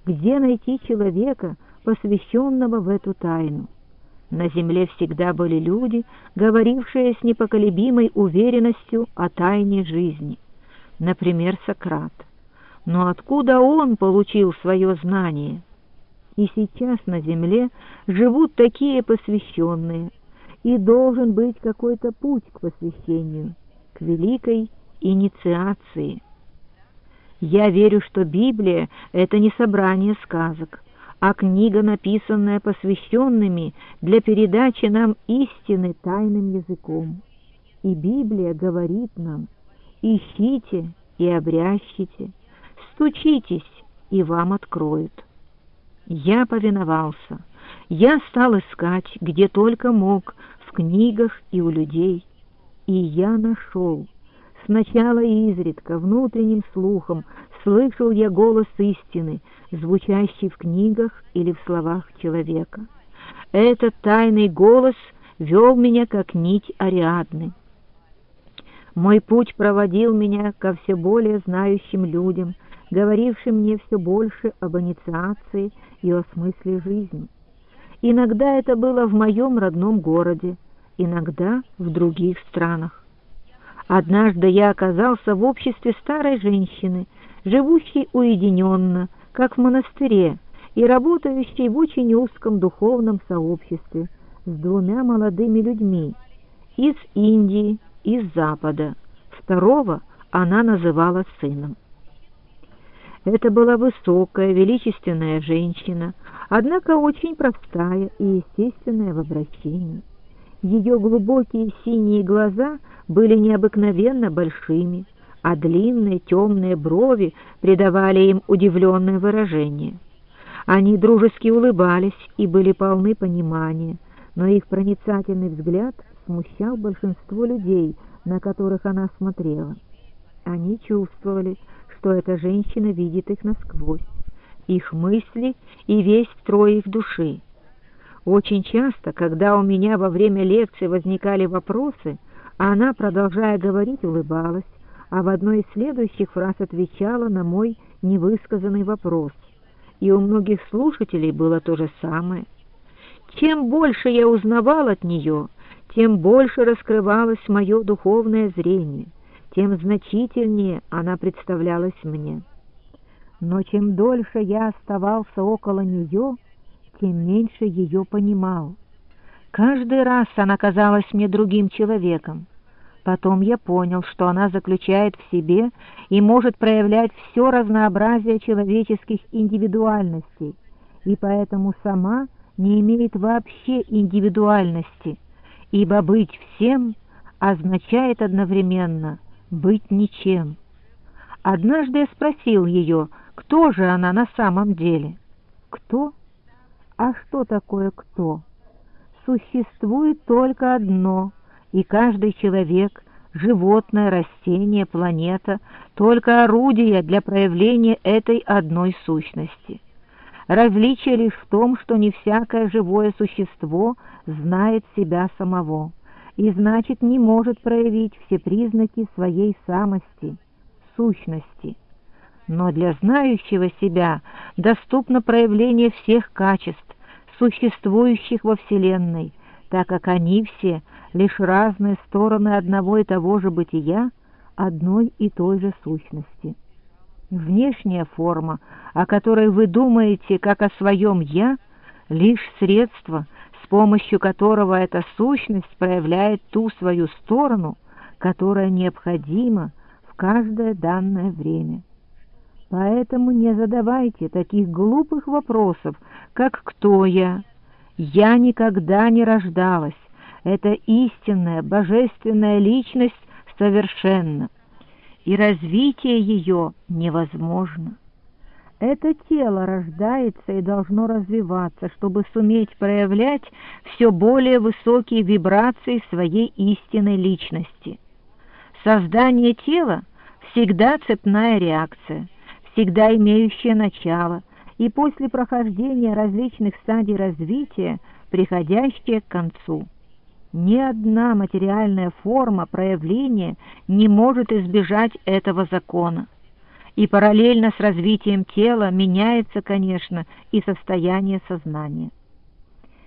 Где найти человека, посвященного в эту тайну? На земле всегда были люди, говорившие с непоколебимой уверенностью о тайне жизни. Например, Сократ. Но откуда он получил свое знание? И сейчас на земле живут такие посвященные, и должен быть какой-то путь к посвящению, к великой инициации. Я верю, что Библия — это не собрание сказок, а книга, написанная посвященными для передачи нам истины тайным языком. И Библия говорит нам: ищите и обрящите, стучитесь, и вам откроют. Я повиновался. Я стал искать, где только мог, в книгах и у людей. И я нашел. Сначала изредка, внутренним слухом, слышал я голос истины, звучащий в книгах или в словах человека. Этот тайный голос вел меня, как нить Ариадны. Мой путь проводил меня ко все более знающим людям, говорившим мне все больше об инициации и о смысле жизни. Иногда это было в моем родном городе, иногда в других странах. Однажды я оказался в обществе старой женщины, живущей уединенно, как в монастыре, и работающей в очень узком духовном сообществе с двумя молодыми людьми из Индии, из Запада. Второго она называла сыном. Это была высокая, величественная женщина, однако очень простая и естественная в обращении. Ее глубокие синие глаза были необыкновенно большими, а длинные темные брови придавали им удивленное выражение. Они дружески улыбались и были полны понимания, но их проницательный взгляд смущал большинство людей, на которых она смотрела. Они чувствовали, что эта женщина видит их насквозь, их мысли и весь строй их души. Очень часто, когда у меня во время лекции возникали вопросы, она, продолжая говорить, улыбалась, а в одной из следующих фраз отвечала на мой невысказанный вопрос. И у многих слушателей было то же самое. Чем больше я узнавал от нее, тем больше раскрывалось мое духовное зрение, тем значительнее она представлялась мне. Но чем дольше я оставался около нее, тем меньше ее понимал. Каждый раз она казалась мне другим человеком. Потом я понял, что она заключает в себе и может проявлять все разнообразие человеческих индивидуальностей, и поэтому сама не имеет вообще индивидуальности, ибо быть всем означает одновременно быть ничем. Однажды я спросил ее, кто же она на самом деле. Кто? А что такое кто? Существует только одно, и каждый человек, животное, растение, планета — только орудие для проявления этой одной сущности. Различие лишь в том, что не всякое живое существо знает себя самого, и значит не может проявить все признаки своей самости, сущности. Но для знающего себя доступно проявление всех качеств, существующих во Вселенной, так как они все лишь разные стороны одного и того же бытия, одной и той же сущности. Внешняя форма, о которой вы думаете как о своем «я», лишь средство, с помощью которого эта сущность проявляет ту свою сторону, которая необходима в каждое данное время. Поэтому не задавайте таких глупых вопросов, как «Кто я?». Я никогда не рождалась. Это истинная, божественная личность совершенна, и развитие ее невозможно. Это тело рождается и должно развиваться, чтобы суметь проявлять все более высокие вибрации своей истинной личности. Создание тела всегда цепная реакция, всегда имеющая начало, и после прохождения различных стадий развития, приходящая к концу. Ни одна материальная форма проявления не может избежать этого закона. И параллельно с развитием тела меняется, конечно, и состояние сознания.